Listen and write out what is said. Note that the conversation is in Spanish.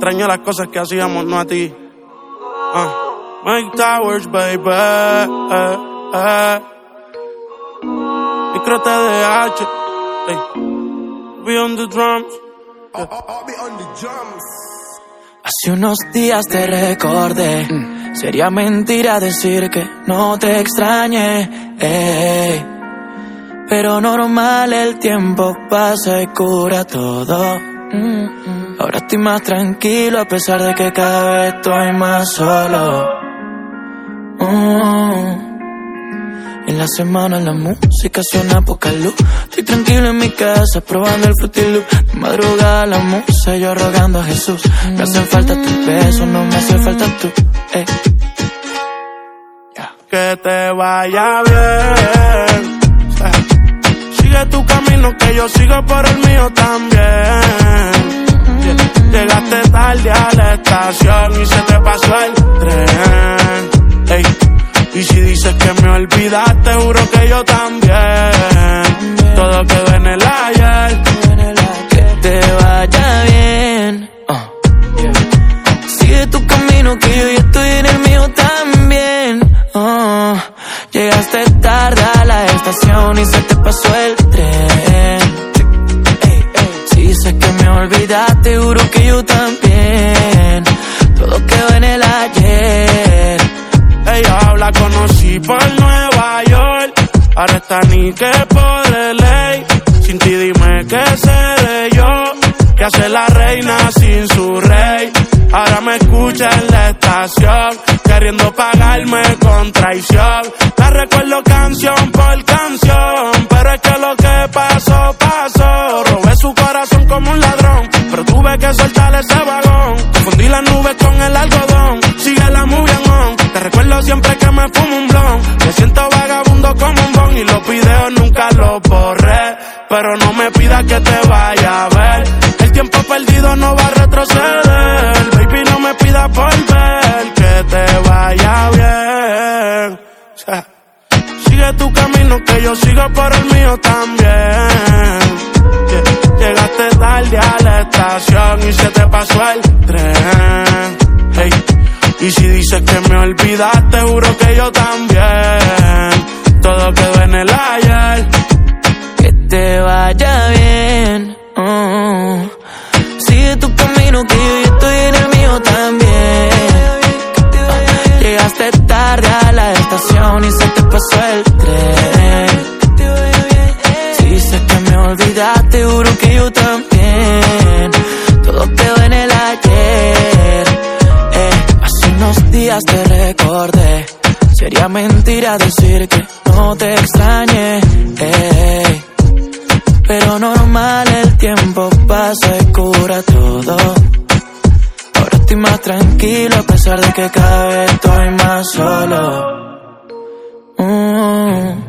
extraño las cosas que hacíamos, no a ti. Mike Towers, baby. Micro TDH. Hey. Be on the drums. I'll be on the drums. Hace unos días te recordé. Sería mentira decir que no te extrañé. Pero normal, el tiempo pasa y cura todo. Ahora estoy más tranquilo a pesar de que cada vez estoy más solo. En la semana la música suena a poca luz. Estoy tranquilo en mi casa probando el Fruity Loop. De madrugada la musa, yo rogando a Jesús. Me hacen falta tus besos, no me hace falta tú. Que te vaya bien. Sigue tu camino que yo sigo por el mío también. Llegaste tarde a la estación y se te pasó el tren. Ey. Y si dices que me olvidaste, juro que yo también. Todo quedó en el ayer. Que te vaya bien. Sigue tu camino que yo ya estoy en el mío también. Llegaste tarde a la estación y se te pasó el tren. Si dices que me olvidaste, juro que yo también. Todo quedó en el ayer. Ella la conocí por Nueva York. Ahora está ni que por ley. Sin ti dime qué seré yo. Que hace la reina sin su rey. Ahora me escucha en la estación, queriendo pagarme con traición. La recuerdo canción por canción, pero es que lo que pasó, pasó. Robé su corazón como un ladrón, pero tuve que soltar ese vagón. Confundí las nubes con el algodón, sigue la movie on. Te recuerdo siempre que me fumo un blon. Me siento vagabundo como un bon y los videos nunca los borré. Pero no me pidas que te vaya a ver, el tiempo perdido no va a retroceder. Baby, no me pidas volver, que te vaya bien. Sigue tu camino que yo sigo por el mío también. Llegaste tarde a la estación y se te pasó el tren. Hey. Y si dices que me olvidaste, juro que yo también. Todo quedó en el ayer. Que te vaya bien. Sigue tu camino que yo ya estoy en el mío también. Llegaste tarde a la estación y se te pasó el tren. Si dices que me olvidaste, juro que yo también. Todo quedó en el ayer. Hace unos días te recordé. Sería mentira decir que no te extrañé. Pero normal, el tiempo pasa y cura todo. Ahora estoy más tranquilo a pesar de que cada vez estoy más solo.